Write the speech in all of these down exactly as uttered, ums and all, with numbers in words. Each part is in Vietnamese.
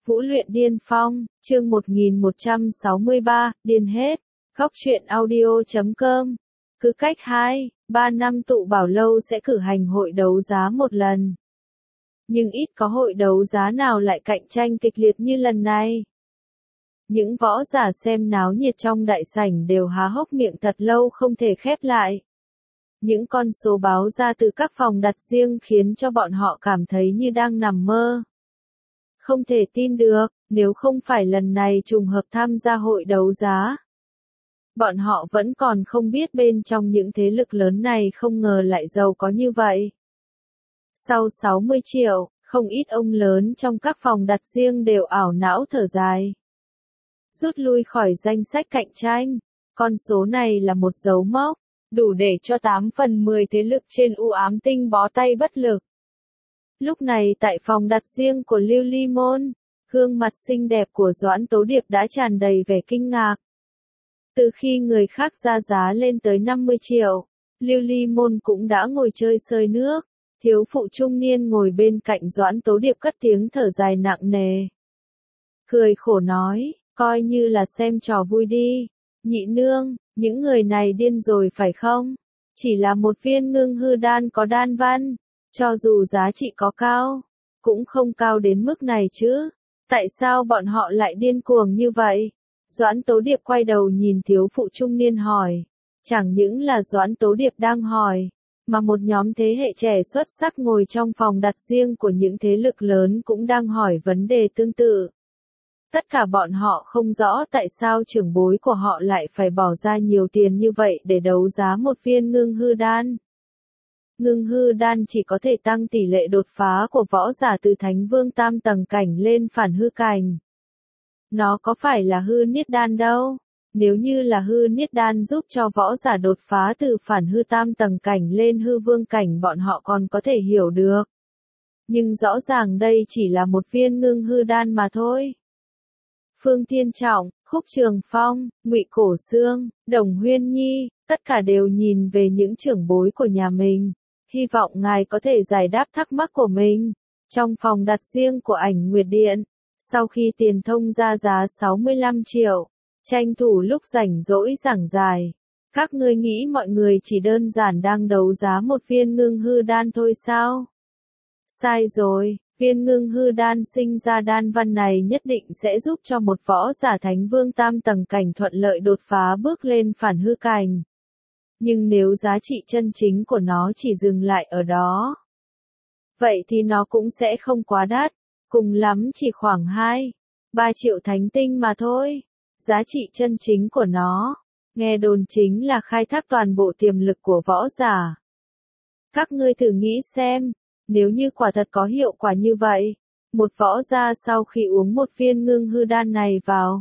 Vũ luyện điên phong, chương một nghìn một trăm sáu mươi ba, điên hết. Góc truyện audio chấm com. Cứ cách hai, ba năm tụ bảo lâu sẽ cử hành hội đấu giá một lần. Nhưng ít có hội đấu giá nào lại cạnh tranh kịch liệt như lần này. Những võ giả xem náo nhiệt trong đại sảnh đều há hốc miệng thật lâu không thể khép lại. Những con số báo ra từ các phòng đặt riêng khiến cho bọn họ cảm thấy như đang nằm mơ. Không thể tin được, nếu không phải lần này trùng hợp tham gia hội đấu giá. Bọn họ vẫn còn không biết bên trong những thế lực lớn này không ngờ lại giàu có như vậy. Sau sáu mươi triệu, không ít ông lớn trong các phòng đặt riêng đều ảo não thở dài. Rút lui khỏi danh sách cạnh tranh, con số này là một dấu mốc, đủ để cho tám phần mười thế lực trên u ám tinh bó tay bất lực. Lúc này tại phòng đặt riêng của Lưu Ly Môn, gương mặt xinh đẹp của Doãn Tố Điệp đã tràn đầy vẻ kinh ngạc. Từ khi người khác ra giá lên tới năm mươi triệu, Lưu Ly Môn cũng đã ngồi chơi sơi nước. Thiếu phụ trung niên ngồi bên cạnh Doãn Tố Điệp cất tiếng thở dài nặng nề. Cười khổ nói, coi như là xem trò vui đi. Nhị nương, những người này điên rồi phải không? Chỉ là một viên ngưng hư đan có đan văn. Cho dù giá trị có cao, cũng không cao đến mức này chứ. Tại sao bọn họ lại điên cuồng như vậy? Doãn Tố Điệp quay đầu nhìn thiếu phụ trung niên hỏi. Chẳng những là Doãn Tố Điệp đang hỏi, mà một nhóm thế hệ trẻ xuất sắc ngồi trong phòng đặt riêng của những thế lực lớn cũng đang hỏi vấn đề tương tự. Tất cả bọn họ không rõ tại sao trưởng bối của họ lại phải bỏ ra nhiều tiền như vậy để đấu giá một viên ngưng hư đan. Ngưng hư đan chỉ có thể tăng tỷ lệ đột phá của võ giả từ thánh vương tam tầng cảnh lên phản hư cảnh. Nó có phải là hư niết đan đâu. Nếu như là hư niết đan giúp cho võ giả đột phá từ phản hư tam tầng cảnh lên hư vương cảnh bọn họ còn có thể hiểu được. Nhưng rõ ràng đây chỉ là một viên ngưng hư đan mà thôi. Phương Thiên Trọng, Khúc Trường Phong, Ngụy Cổ Xương, Đồng Huyên Nhi, tất cả đều nhìn về những trưởng bối của nhà mình. Hy vọng ngài có thể giải đáp thắc mắc của mình. Trong phòng đặt riêng của Ảnh Nguyệt Điện, sau khi Tiền Thông ra giá sáu mươi lăm triệu, tranh thủ lúc rảnh rỗi giảng giải. Các ngươi nghĩ mọi người chỉ đơn giản đang đấu giá một viên ngưng hư đan thôi sao? Sai rồi, viên ngưng hư đan sinh ra đan văn này nhất định sẽ giúp cho một võ giả thánh vương tam tầng cảnh thuận lợi đột phá bước lên phản hư cảnh. Nhưng nếu giá trị chân chính của nó chỉ dừng lại ở đó, vậy thì nó cũng sẽ không quá đắt, cùng lắm chỉ khoảng hai, ba triệu thánh tinh mà thôi. Giá trị chân chính của nó, nghe đồn chính là khai thác toàn bộ tiềm lực của võ giả. Các ngươi thử nghĩ xem, nếu như quả thật có hiệu quả như vậy, một võ gia sau khi uống một viên ngưng hư đan này vào,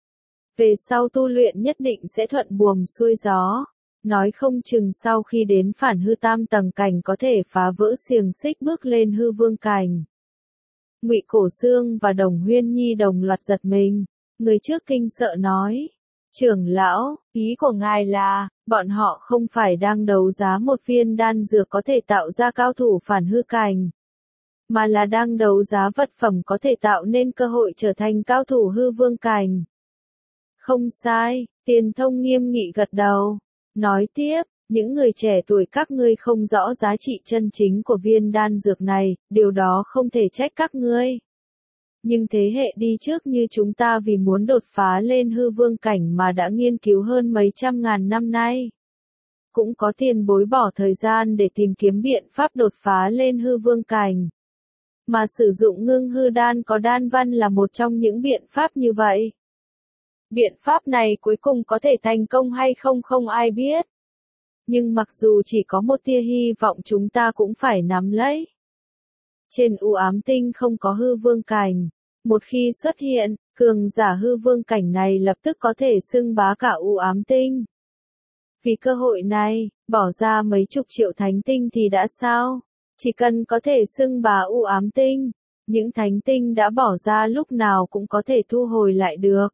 về sau tu luyện nhất định sẽ thuận buồm xuôi gió, nói không chừng sau khi đến phản hư tam tầng cảnh có thể phá vỡ xiềng xích bước lên hư vương cảnh. Ngụy Cổ Xương và Đồng Huyên Nhi đồng loạt giật mình. Người trước kinh sợ nói, trưởng lão, ý của ngài là, bọn họ không phải đang đấu giá một viên đan dược có thể tạo ra cao thủ phản hư cảnh, mà là đang đấu giá vật phẩm có thể tạo nên cơ hội trở thành cao thủ hư vương cảnh. Không sai, Tiền Thông nghiêm nghị gật đầu, nói tiếp, những người trẻ tuổi các ngươi không rõ giá trị chân chính của viên đan dược này, điều đó không thể trách các ngươi. Nhưng thế hệ đi trước như chúng ta vì muốn đột phá lên hư vương cảnh mà đã nghiên cứu hơn mấy trăm ngàn năm nay. Cũng có tiền bối bỏ thời gian để tìm kiếm biện pháp đột phá lên hư vương cảnh. Mà sử dụng ngưng hư đan có đan văn là một trong những biện pháp như vậy. Biện pháp này cuối cùng có thể thành công hay không không ai biết. Nhưng mặc dù chỉ có một tia hy vọng chúng ta cũng phải nắm lấy. Trên u ám tinh không có hư vương cảnh. Một khi xuất hiện, cường giả hư vương cảnh này lập tức có thể xưng bá cả u ám tinh. Vì cơ hội này, bỏ ra mấy chục triệu thánh tinh thì đã sao? Chỉ cần có thể xưng bá u ám tinh, những thánh tinh đã bỏ ra lúc nào cũng có thể thu hồi lại được.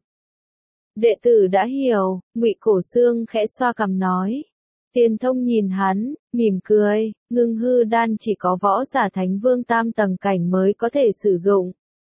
Đệ tử đã hiểu, Ngụy Cổ Xương khẽ xoa cằm nói. Tiền Thông nhìn hắn, mỉm cười, ngưng hư đan chỉ có võ giả thánh vương tam tầng cảnh mới có thể sử dụng.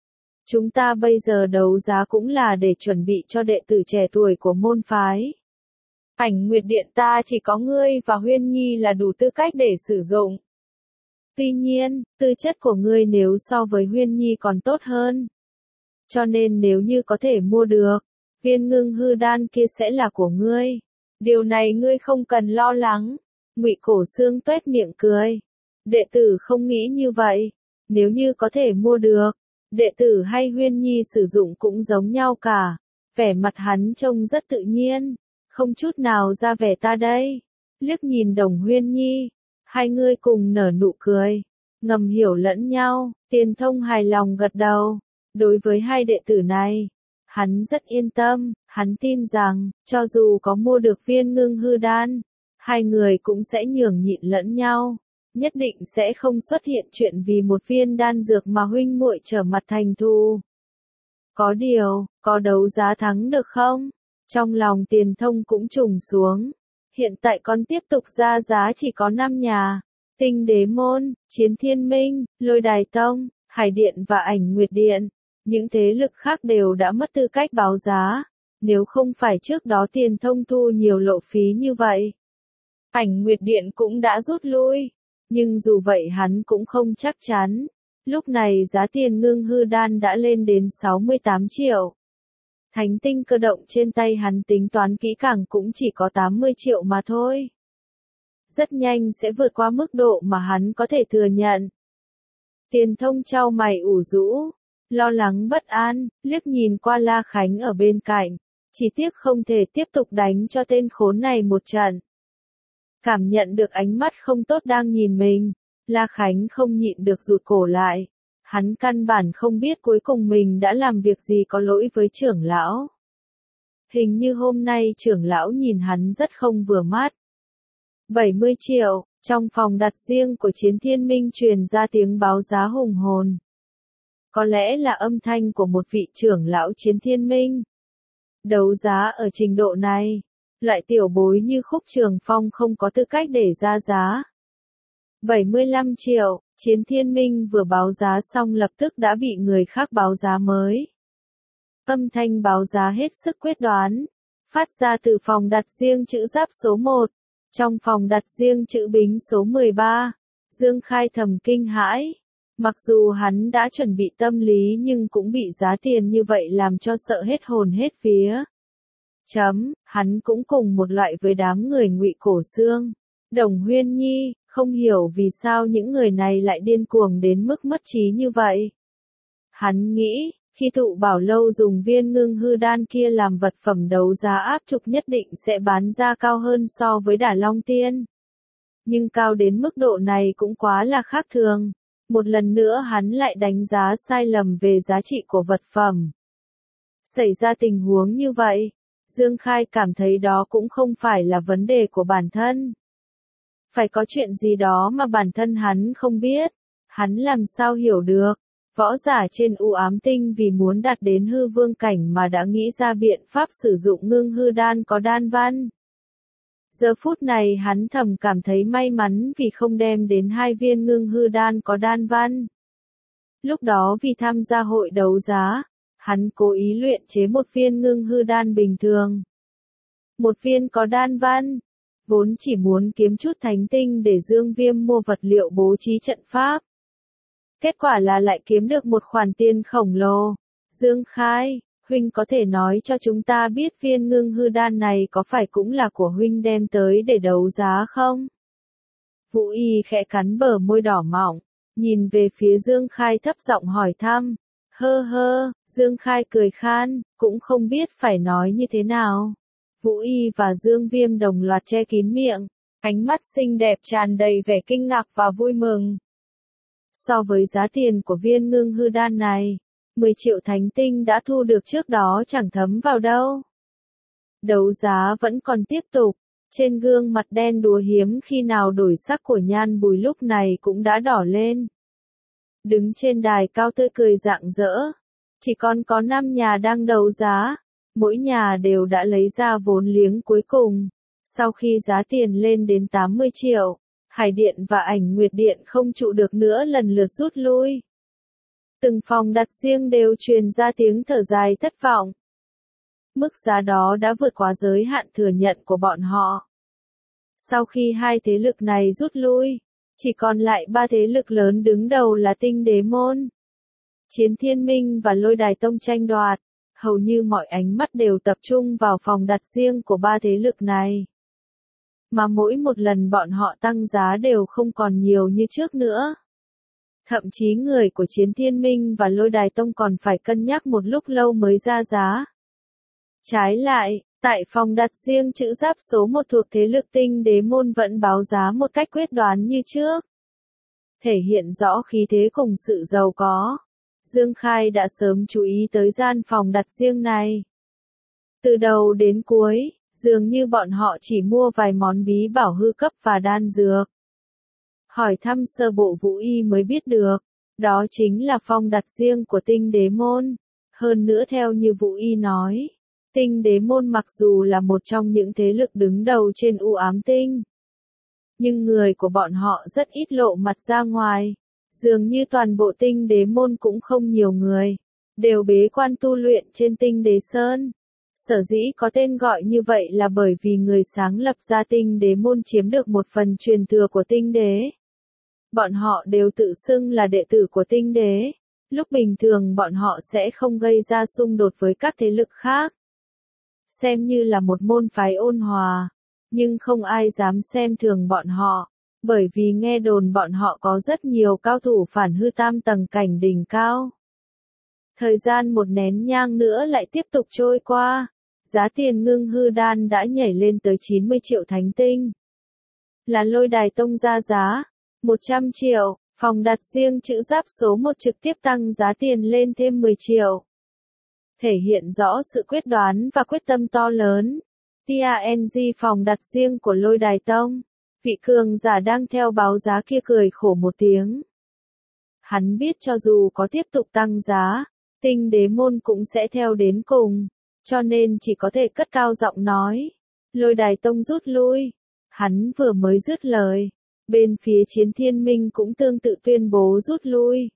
Chúng ta bây giờ đấu giá cũng là để chuẩn bị cho đệ tử trẻ tuổi của môn phái. Ảnh Nguyệt Điện ta chỉ có ngươi và Huyên Nhi là đủ tư cách để sử dụng. Tuy nhiên, tư chất của ngươi nếu so với Huyên Nhi còn tốt hơn. Cho nên nếu như có thể mua được, viên ngưng hư đan kia sẽ là của ngươi. Điều này ngươi không cần lo lắng. Ngụy Cổ Xương tuét miệng cười. Đệ tử không nghĩ như vậy. Nếu như có thể mua được, đệ tử hay Huyên Nhi sử dụng cũng giống nhau cả. Vẻ mặt hắn trông rất tự nhiên, không chút nào ra vẻ ta đây. Liếc nhìn Đồng Huyên Nhi, hai người cùng nở nụ cười, ngầm hiểu lẫn nhau. Tiền Thông hài lòng gật đầu. Đối với hai đệ tử này, hắn rất yên tâm, hắn tin rằng, cho dù có mua được viên ngưng hư đan, hai người cũng sẽ nhường nhịn lẫn nhau, nhất định sẽ không xuất hiện chuyện vì một viên đan dược mà huynh muội trở mặt thành thù. Có điều, có đấu giá thắng được không? Trong lòng Tiền Thông cũng trùng xuống. Hiện tại còn tiếp tục ra giá chỉ có năm nhà. Tinh Đế Môn, Chiến Thiên Minh, Lôi Đài Tông, Hải Điện và Ảnh Nguyệt Điện. Những thế lực khác đều đã mất tư cách báo giá. Nếu không phải trước đó Tiền Thông thu nhiều lộ phí như vậy, Ảnh Nguyệt Điện cũng đã rút lui. Nhưng dù vậy hắn cũng không chắc chắn. Lúc này giá tiền ngưng hư đan đã lên đến sáu mươi tám triệu. Thánh tinh cơ động trên tay hắn tính toán kỹ càng cũng chỉ có tám mươi triệu mà thôi. Rất nhanh sẽ vượt qua mức độ mà hắn có thể thừa nhận. Tiền Thông chau mày ủ rũ, lo lắng bất an, liếc nhìn qua La Khánh ở bên cạnh. Chỉ tiếc không thể tiếp tục đánh cho tên khốn này một trận. Cảm nhận được ánh mắt không tốt đang nhìn mình, La Khánh không nhịn được rụt cổ lại. Hắn căn bản không biết cuối cùng mình đã làm việc gì có lỗi với trưởng lão. Hình như hôm nay trưởng lão nhìn hắn rất không vừa mắt. bảy mươi triệu, trong phòng đặt riêng của Chiến Thiên Minh truyền ra tiếng báo giá hùng hồn. Có lẽ là âm thanh của một vị trưởng lão Chiến Thiên Minh. Đấu giá ở trình độ này, loại tiểu bối như Khúc Trường Phong không có tư cách để ra giá. bảy mươi lăm triệu, Chiến Thiên Minh vừa báo giá xong lập tức đã bị người khác báo giá mới. Âm thanh báo giá hết sức quyết đoán, phát ra từ phòng đặt riêng chữ giáp số một, trong phòng đặt riêng chữ bính số mười ba. Dương Khai thầm kinh hãi, mặc dù hắn đã chuẩn bị tâm lý nhưng cũng bị giá tiền như vậy làm cho sợ hết hồn hết vía. Chấm, hắn cũng cùng một loại với đám người Ngụy Cổ Xương, Đồng Huyên Nhi, không hiểu vì sao những người này lại điên cuồng đến mức mất trí như vậy. Hắn nghĩ, khi Tụ Bảo Lâu dùng viên ngưng hư đan kia làm vật phẩm đấu giá áp trục nhất định sẽ bán ra cao hơn so với Đả Long Tiên. Nhưng cao đến mức độ này cũng quá là khác thường. Một lần nữa hắn lại đánh giá sai lầm về giá trị của vật phẩm. Xảy ra tình huống như vậy, Dương Khai cảm thấy đó cũng không phải là vấn đề của bản thân. Phải có chuyện gì đó mà bản thân hắn không biết. Hắn làm sao hiểu được. Võ giả trên u ám tinh vì muốn đạt đến hư vương cảnh mà đã nghĩ ra biện pháp sử dụng ngưng hư đan có đan văn. Giờ phút này hắn thầm cảm thấy may mắn vì không đem đến hai viên ngưng hư đan có đan văn. Lúc đó vì tham gia hội đấu giá, hắn cố ý luyện chế một viên ngưng hư đan bình thường. Một viên có đan văn, vốn chỉ muốn kiếm chút thánh tinh để Dương Viêm mua vật liệu bố trí trận pháp. Kết quả là lại kiếm được một khoản tiền khổng lồ. Dương Khai, huynh có thể nói cho chúng ta biết viên ngưng hư đan này có phải cũng là của huynh đem tới để đấu giá không? Vũ Y khẽ cắn bờ môi đỏ mọng, nhìn về phía Dương Khai thấp giọng hỏi thăm. Hơ hơ, Dương Khai cười khan, cũng không biết phải nói như thế nào. Vũ Y và Dương Viêm đồng loạt che kín miệng, ánh mắt xinh đẹp tràn đầy vẻ kinh ngạc và vui mừng. So với giá tiền của viên ngưng hư đan này, mười triệu thánh tinh đã thu được trước đó chẳng thấm vào đâu. Đấu giá vẫn còn tiếp tục, trên gương mặt đen đúa hiếm khi nào đổi sắc của Nhan Bùi lúc này cũng đã đỏ lên. Đứng trên đài cao tươi cười rạng rỡ, chỉ còn có năm nhà đang đấu giá, mỗi nhà đều đã lấy ra vốn liếng cuối cùng. Sau khi giá tiền lên đến tám mươi triệu, Hải Điện và Ảnh Nguyệt Điện không trụ được nữa lần lượt rút lui. Từng phòng đặt riêng đều truyền ra tiếng thở dài thất vọng. Mức giá đó đã vượt quá giới hạn thừa nhận của bọn họ. Sau khi hai thế lực này rút lui, chỉ còn lại ba thế lực lớn đứng đầu là Tinh Đế Môn, Chiến Thiên Minh và Lôi Đài Tông tranh đoạt. Hầu như mọi ánh mắt đều tập trung vào phòng đặt riêng của ba thế lực này. Mà mỗi một lần bọn họ tăng giá đều không còn nhiều như trước nữa. Thậm chí người của Chiến Thiên Minh và Lôi Đài Tông còn phải cân nhắc một lúc lâu mới ra giá. Trái lại, tại phòng đặt riêng chữ giáp số một thuộc thế lực Tinh Đế Môn vẫn báo giá một cách quyết đoán như trước. Thể hiện rõ khí thế cùng sự giàu có. Dương Khai đã sớm chú ý tới gian phòng đặt riêng này. Từ đầu đến cuối, dường như bọn họ chỉ mua vài món bí bảo hư cấp và đan dược. Hỏi thăm sơ bộ Vũ Y mới biết được, đó chính là phòng đặt riêng của Tinh Đế Môn. Hơn nữa theo như Vũ Y nói, Tinh Đế Môn mặc dù là một trong những thế lực đứng đầu trên U Ám Tinh, nhưng người của bọn họ rất ít lộ mặt ra ngoài. Dường như toàn bộ Tinh Đế Môn cũng không nhiều người, đều bế quan tu luyện trên Tinh Đế Sơn. Sở dĩ có tên gọi như vậy là bởi vì người sáng lập ra Tinh Đế Môn chiếm được một phần truyền thừa của Tinh Đế. Bọn họ đều tự xưng là đệ tử của Tinh Đế. Lúc bình thường bọn họ sẽ không gây ra xung đột với các thế lực khác. Xem như là một môn phái ôn hòa, nhưng không ai dám xem thường bọn họ. Bởi vì nghe đồn bọn họ có rất nhiều cao thủ phản hư tam tầng cảnh đỉnh cao. Thời gian một nén nhang nữa lại tiếp tục trôi qua. Giá tiền ngưng hư đan đã nhảy lên tới chín mươi triệu thánh tinh. Là Lôi Đài Tông ra giá, một trăm triệu, phòng đặt riêng chữ giáp số một trực tiếp tăng giá tiền lên thêm mười triệu. Thể hiện rõ sự quyết đoán và quyết tâm to lớn. tê a en giê phòng đặt riêng của Lôi Đài Tông. Vị cường giả đang theo báo giá kia cười khổ một tiếng. Hắn biết cho dù có tiếp tục tăng giá, Tinh Đế Môn cũng sẽ theo đến cùng, cho nên chỉ có thể cất cao giọng nói. Lôi Đài Tông rút lui. Hắn vừa mới dứt lời, bên phía Chiến Thiên Minh cũng tương tự tuyên bố rút lui.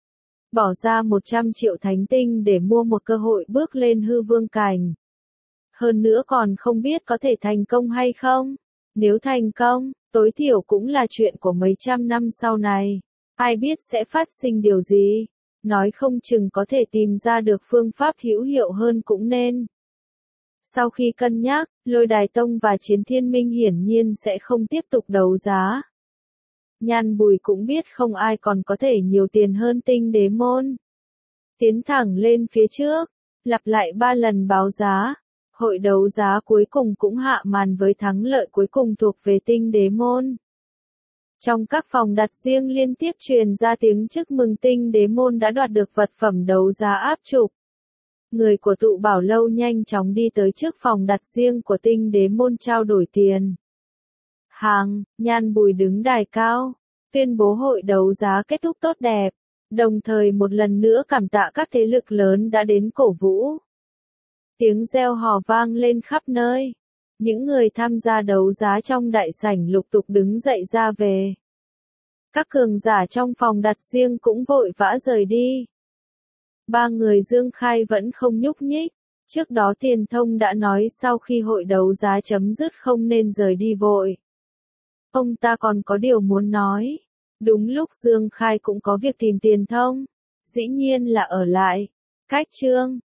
Bỏ ra một trăm triệu thánh tinh để mua một cơ hội bước lên hư vương cảnh. Hơn nữa còn không biết có thể thành công hay không. Nếu thành công, tối thiểu cũng là chuyện của mấy trăm năm sau này. Ai biết sẽ phát sinh điều gì. Nói không chừng có thể tìm ra được phương pháp hữu hiệu hơn cũng nên. Sau khi cân nhắc, Lôi Đài Tông và Chiến Thiên Minh hiển nhiên sẽ không tiếp tục đấu giá. Nhan Bùi cũng biết không ai còn có thể nhiều tiền hơn Tinh Đế Môn. Tiến thẳng lên phía trước, lặp lại ba lần báo giá. Hội đấu giá cuối cùng cũng hạ màn với thắng lợi cuối cùng thuộc về Tinh Đế Môn. Trong các phòng đặt riêng liên tiếp truyền ra tiếng chúc mừng Tinh Đế Môn đã đoạt được vật phẩm đấu giá áp trục. Người của tụ bảo lâu nhanh chóng đi tới trước phòng đặt riêng của Tinh Đế Môn trao đổi tiền. Hàng, Nhan Bùi đứng đài cao, tuyên bố hội đấu giá kết thúc tốt đẹp, đồng thời một lần nữa cảm tạ các thế lực lớn đã đến cổ vũ. Tiếng reo hò vang lên khắp nơi. Những người tham gia đấu giá trong đại sảnh lục tục đứng dậy ra về. Các cường giả trong phòng đặt riêng cũng vội vã rời đi. Ba người Dương Khai vẫn không nhúc nhích. Trước đó Tiền Thông đã nói sau khi hội đấu giá chấm dứt không nên rời đi vội. Ông ta còn có điều muốn nói. Đúng lúc Dương Khai cũng có việc tìm Tiền Thông. Dĩ nhiên là ở lại. Cách chương